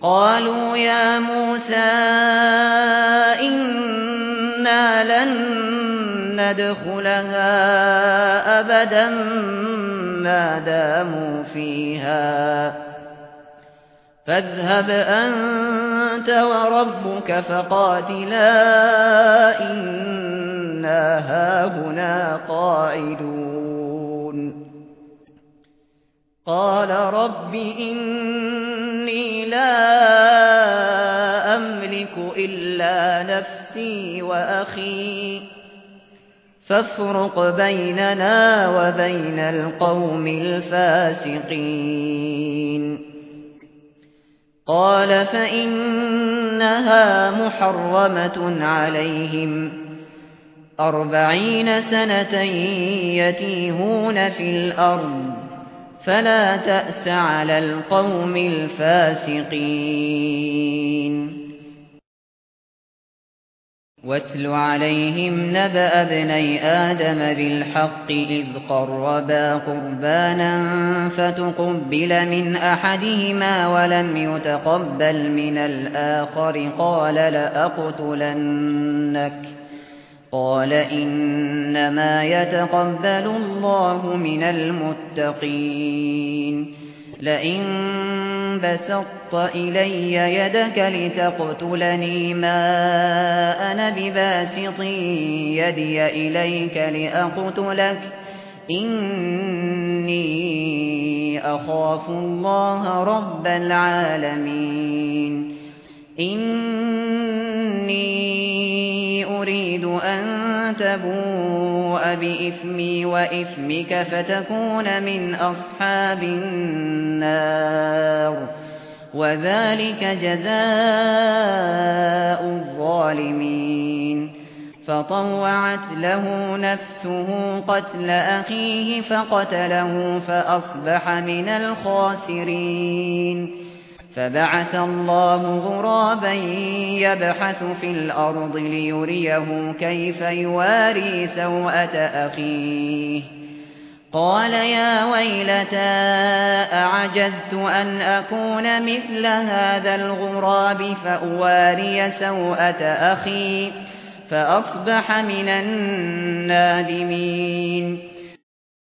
قالوا يا موسى إنا لن ندخلها أبدا ما داموا فيها فاذهب أنت وربك فقاتلا إنا هاهنا قاعدون قال رب إني لا أملك إلا نفسي وأخي فافرق بيننا وبين القوم الفاسقين قال فإنها محرمة عليهم 40 سنة يتيهون في الأرض فلا تأس على القوم الفاسقين واتل عليهم نبأ ابني آدم بالحق إذ قربا قربانا فتقبل من أحدهما ولم يتقبل من الآخر قال لأقتلنك قال إنما يتقبل الله من المتقين لئن بسطت إلي يدك لتقتلني ما أنا بباسط يدي إليك لأقتلك إني أخاف الله رب العالمين إني أريد أن تبوء بإثمي وإثمك فتكون من أصحاب النار وذلك جزاء الظالمين فطوعت له نفسه قتل أخيه فقتله فأصبح من الخاسرين فبعث الله غرابا يبحث في الأرض ليريه كيف يواري سوءة أخيه قال يا ويلتى أعجزت أن أكون مثل هذا الغراب فأواري سوءة أخي فأصبح من النادمين